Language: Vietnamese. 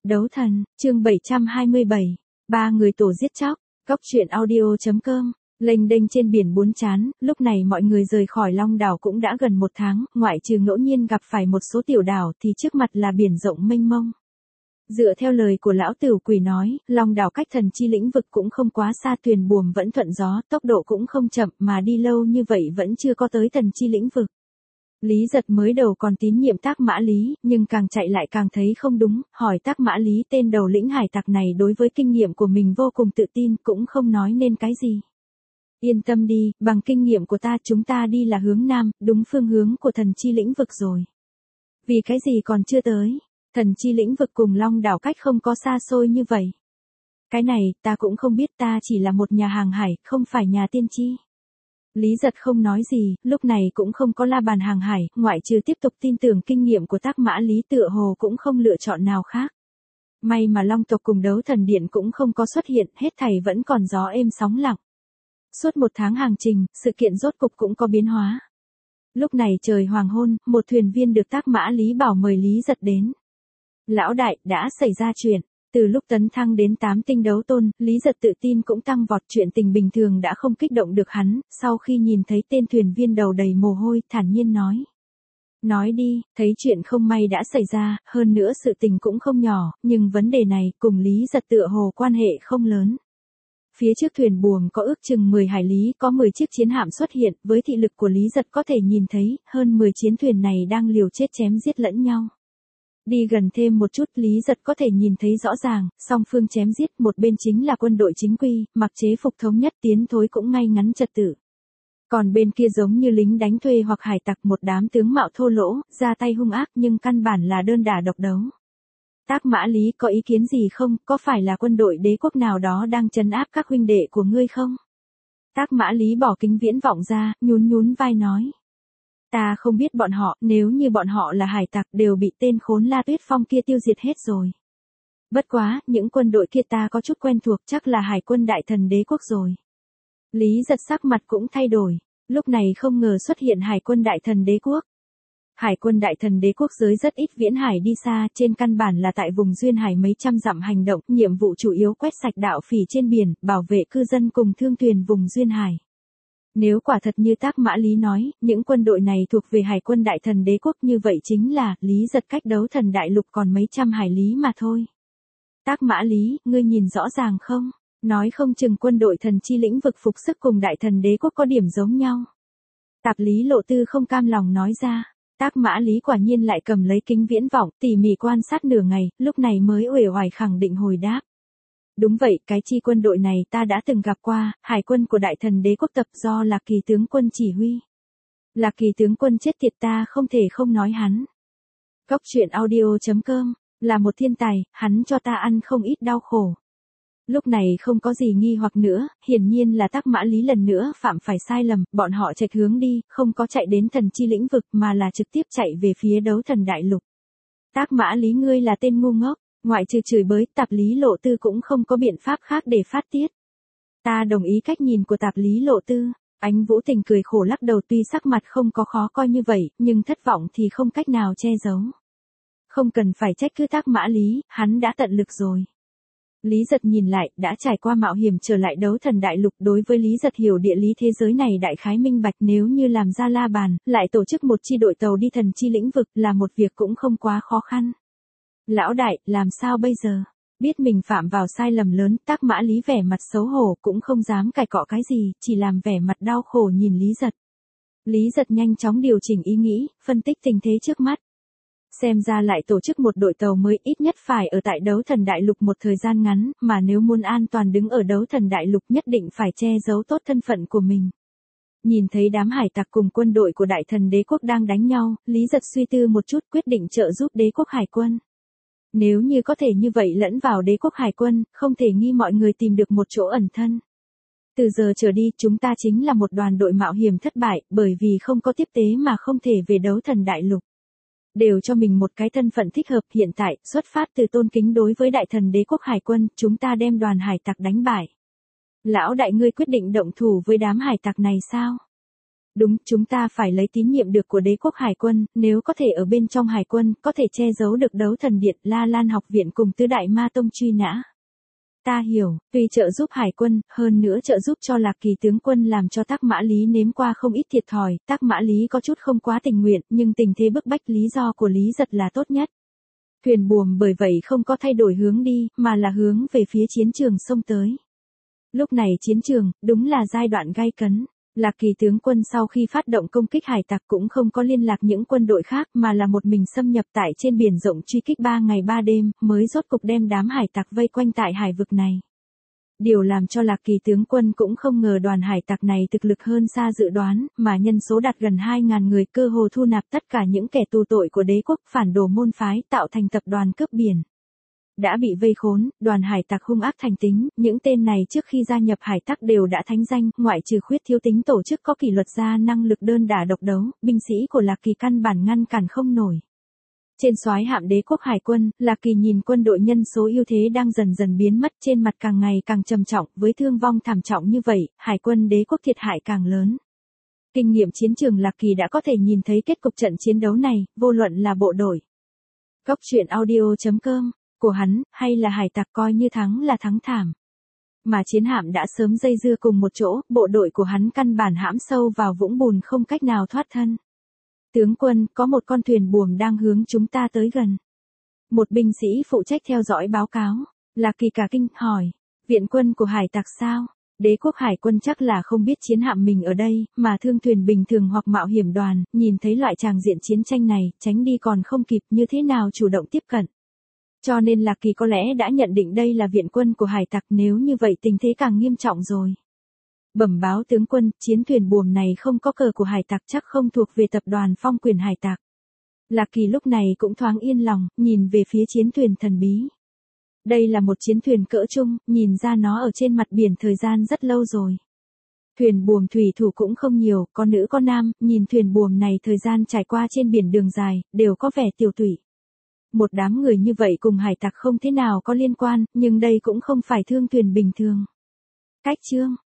Đấu thần, chương 727. Ba người tổ giết chóc. Cốc truyện audio.com. Lênh đênh trên biển bốn chán, lúc này mọi người rời khỏi Long đảo cũng đã gần một tháng, ngoại trừ ngẫu nhiên gặp phải một số tiểu đảo thì trước mặt là biển rộng mênh mông. Dựa theo lời của lão Tử Quỷ nói, Long đảo cách thần chi lĩnh vực cũng không quá xa, thuyền buồm vẫn thuận gió, tốc độ cũng không chậm, mà đi lâu như vậy vẫn chưa có tới thần chi lĩnh vực. Lý Giật mới đầu còn tín nhiệm Tác Mã Lý, nhưng càng chạy lại càng thấy không đúng, hỏi Tác Mã Lý tên đầu lĩnh hải tặc này đối với kinh nghiệm của mình vô cùng tự tin, cũng không nói nên cái gì. Yên tâm đi, bằng kinh nghiệm của ta chúng ta đi là hướng nam, đúng phương hướng của thần chi lĩnh vực rồi. Vì cái gì còn chưa tới, thần chi lĩnh vực cùng Long đảo cách không có xa xôi như vậy. Cái này, ta cũng không biết, ta chỉ là một nhà hàng hải, không phải nhà tiên tri. Lý Giật không nói gì, lúc này cũng không có la bàn hàng hải, ngoại trừ tiếp tục tin tưởng kinh nghiệm của Tác Mã Lý tựa hồ cũng không lựa chọn nào khác. May mà Long tộc cùng Đấu Thần Điện cũng không có xuất hiện, hết thảy vẫn còn gió êm sóng lặng. Suốt một tháng hành trình, sự kiện rốt cục cũng có biến hóa. Lúc này trời hoàng hôn, một thuyền viên được Tác Mã Lý bảo mời Lý Giật đến. Lão đại, đã xảy ra chuyện. Từ lúc tấn thăng đến 8 tinh đấu tôn, Lý Giật tự tin cũng tăng vọt, chuyện tình bình thường đã không kích động được hắn, sau khi nhìn thấy tên thuyền viên đầu đầy mồ hôi, thản nhiên nói. Nói đi, thấy chuyện không may đã xảy ra, hơn nữa sự tình cũng không nhỏ, nhưng vấn đề này cùng Lý Giật tựa hồ quan hệ không lớn. Phía trước thuyền buồm có ước chừng 10 hải lý, có 10 chiếc chiến hạm xuất hiện, với thị lực của Lý Giật có thể nhìn thấy, hơn 10 chiến thuyền này đang liều chết chém giết lẫn nhau. Đi gần thêm một chút, Lý Giật có thể nhìn thấy rõ ràng, song phương chém giết, một bên chính là quân đội chính quy, mặc chế phục thống nhất, tiến thối cũng ngay ngắn trật tự. Còn bên kia giống như lính đánh thuê hoặc hải tặc, một đám tướng mạo thô lỗ, ra tay hung ác nhưng căn bản là đơn đả độc đấu. Tác Mã Lý có ý kiến gì không, có phải là quân đội đế quốc nào đó đang trấn áp các huynh đệ của ngươi không? Tác Mã Lý bỏ kính viễn vọng ra, nhún vai nói. Ta không biết bọn họ, nếu như bọn họ là hải tặc đều bị tên khốn La Tuyết Phong kia tiêu diệt hết rồi. Bất quá, những quân đội kia ta có chút quen thuộc, chắc là hải quân đại thần đế quốc rồi. Lý Giật sắc mặt cũng thay đổi, lúc này không ngờ xuất hiện hải quân đại thần đế quốc. Hải quân đại thần đế quốc giới rất ít viễn hải đi xa, trên căn bản là tại vùng duyên hải mấy trăm dặm hành động, nhiệm vụ chủ yếu quét sạch đạo phỉ trên biển, bảo vệ cư dân cùng thương thuyền vùng duyên hải. Nếu quả thật như Tác Mã Lý nói, những quân đội này thuộc về hải quân đại thần đế quốc, như vậy chính là Lý Giật cách Đấu Thần đại lục còn mấy trăm hải lý mà thôi. Tác Mã Lý, ngươi nhìn rõ ràng không? Nói không chừng quân đội thần chi lĩnh vực phục sức cùng đại thần đế quốc có điểm giống nhau. Tạp Lý Lộ Tư không cam lòng nói ra. Tác Mã Lý quả nhiên lại cầm lấy kính viễn vọng, tỉ mỉ quan sát nửa ngày, lúc này mới uể oải khẳng định hồi đáp. Đúng vậy, cái chi quân đội này ta đã từng gặp qua, hải quân của đại thần đế quốc tập do Lạc Kỳ tướng quân chỉ huy. Lạc Kỳ tướng quân chết tiệt, ta không thể không nói hắn. Cốc truyện audio.com, là một thiên tài, hắn cho ta ăn không ít đau khổ. Lúc này không có gì nghi hoặc nữa, hiển nhiên là Tác Mã Lý lần nữa phạm phải sai lầm, bọn họ chệch hướng đi, không có chạy đến thần chi lĩnh vực mà là trực tiếp chạy về phía Đấu Thần đại lục. Tác Mã Lý, ngươi là tên ngu ngốc. Ngoại trừ chửi bới, Tạp Lý Lộ Tư cũng không có biện pháp khác để phát tiết. Ta đồng ý cách nhìn của Tạp Lý Lộ Tư. Ánh Vũ Tình cười khổ lắc đầu, tuy sắc mặt không có khó coi như vậy, nhưng thất vọng thì không cách nào che giấu. Không cần phải trách cứ Tác Mã Lý, hắn đã tận lực rồi. Lý Giật nhìn lại, đã trải qua mạo hiểm trở lại Đấu Thần đại lục, đối với Lý Giật hiểu địa lý thế giới này đại khái minh bạch, nếu như làm ra la bàn, lại tổ chức một chi đội tàu đi thần chi lĩnh vực là một việc cũng không quá khó khăn. Lão đại, làm sao bây giờ? Biết mình phạm vào sai lầm lớn, Tác Mã Lý vẻ mặt xấu hổ cũng không dám cãi cọ cái gì, chỉ làm vẻ mặt đau khổ nhìn Lý Giật. Lý Giật nhanh chóng điều chỉnh ý nghĩ, phân tích tình thế trước mắt. Xem ra lại tổ chức một đội tàu mới, ít nhất phải ở tại Đấu Thần đại lục một thời gian ngắn, mà nếu muốn an toàn đứng ở Đấu Thần đại lục nhất định phải che giấu tốt thân phận của mình. Nhìn thấy đám hải tặc cùng quân đội của đại thần đế quốc đang đánh nhau, Lý Giật suy tư một chút, quyết định trợ giúp đế quốc hải quân. Nếu như có thể như vậy lẫn vào đế quốc hải quân, không thể nghi mọi người tìm được một chỗ ẩn thân. Từ giờ trở đi, chúng ta chính là một đoàn đội mạo hiểm thất bại, bởi vì không có tiếp tế mà không thể về Đấu Thần đại lục. Đều cho mình một cái thân phận thích hợp, hiện tại, xuất phát từ tôn kính đối với đại thần đế quốc hải quân, chúng ta đem đoàn hải tặc đánh bại. Lão đại, ngươi quyết định động thủ với đám hải tặc này sao? Đúng, chúng ta phải lấy tín nhiệm được của đế quốc hải quân, nếu có thể ở bên trong hải quân, có thể che giấu được đấu thần điện, La Lan học viện cùng tứ đại ma tông truy nã. Ta hiểu, tuy trợ giúp hải quân, hơn nữa trợ giúp cho Lạc Kỳ tướng quân làm cho Tắc Mã Lý nếm qua không ít thiệt thòi, Tắc Mã Lý có chút không quá tình nguyện, nhưng tình thế bức bách lý do của Lý Giật là tốt nhất. Thuyền buồm bởi vậy không có thay đổi hướng đi, mà là hướng về phía chiến trường xông tới. Lúc này chiến trường, đúng là giai đoạn gay cấn. Lạc Kỳ tướng quân sau khi phát động công kích hải tặc cũng không có liên lạc những quân đội khác mà là một mình xâm nhập tại trên biển rộng truy kích 3 ngày 3 đêm, mới rốt cục đem đám hải tặc vây quanh tại hải vực này. Điều làm cho Lạc Kỳ tướng quân cũng không ngờ đoàn hải tặc này thực lực hơn xa dự đoán, mà nhân số đạt gần 2.000 người, cơ hồ thu nạp tất cả những kẻ tù tội của đế quốc phản đồ môn phái, tạo thành tập đoàn cướp biển. Đã bị vây khốn, đoàn hải tặc hung ác thành tính, những tên này trước khi gia nhập hải tặc đều đã thánh danh, ngoại trừ khuyết thiếu tính tổ chức có kỷ luật ra năng lực đơn đả độc đấu, binh sĩ của Lạc Kỳ căn bản ngăn cản không nổi. Trên soái hạm đế quốc hải quân, Lạc Kỳ nhìn quân đội nhân số ưu thế đang dần dần biến mất, trên mặt càng ngày càng trầm trọng, với thương vong thảm trọng như vậy, hải quân đế quốc thiệt hại càng lớn. Kinh nghiệm chiến trường Lạc Kỳ đã có thể nhìn thấy kết cục trận chiến đấu này, vô luận là bộ đội. Góc truyện audio.com của hắn, hay là hải tặc, coi như thắng là thắng thảm. Mà chiến hạm đã sớm dây dưa cùng một chỗ, bộ đội của hắn căn bản hãm sâu vào vũng bùn không cách nào thoát thân. Tướng quân, có một con thuyền buồm đang hướng chúng ta tới gần. Một binh sĩ phụ trách theo dõi báo cáo. Lạc Kỳ cả kinh, hỏi, viện quân của hải tặc sao? Đế quốc hải quân chắc là không biết chiến hạm mình ở đây, mà thương thuyền bình thường hoặc mạo hiểm đoàn, nhìn thấy loại tràng diện chiến tranh này, tránh đi còn không kịp, như thế nào chủ động tiếp cận. Cho nên Lạc Kỳ có lẽ đã nhận định đây là viện quân của hải tặc, nếu như vậy tình thế càng nghiêm trọng rồi. Bẩm báo tướng quân, chiến thuyền buồm này không có cờ của hải tặc, chắc không thuộc về tập đoàn Phong Quyền hải tặc. Lạc Kỳ lúc này cũng thoáng yên lòng, nhìn về phía chiến thuyền thần bí. Đây là một chiến thuyền cỡ trung, nhìn ra nó ở trên mặt biển thời gian rất lâu rồi. Thuyền buồm thủy thủ cũng không nhiều, có nữ có nam, nhìn thuyền buồm này thời gian trải qua trên biển đường dài, đều có vẻ tiểu tụy. Một đám người như vậy cùng hải tặc không thế nào có liên quan, nhưng đây cũng không phải thương thuyền bình thường. Cách chương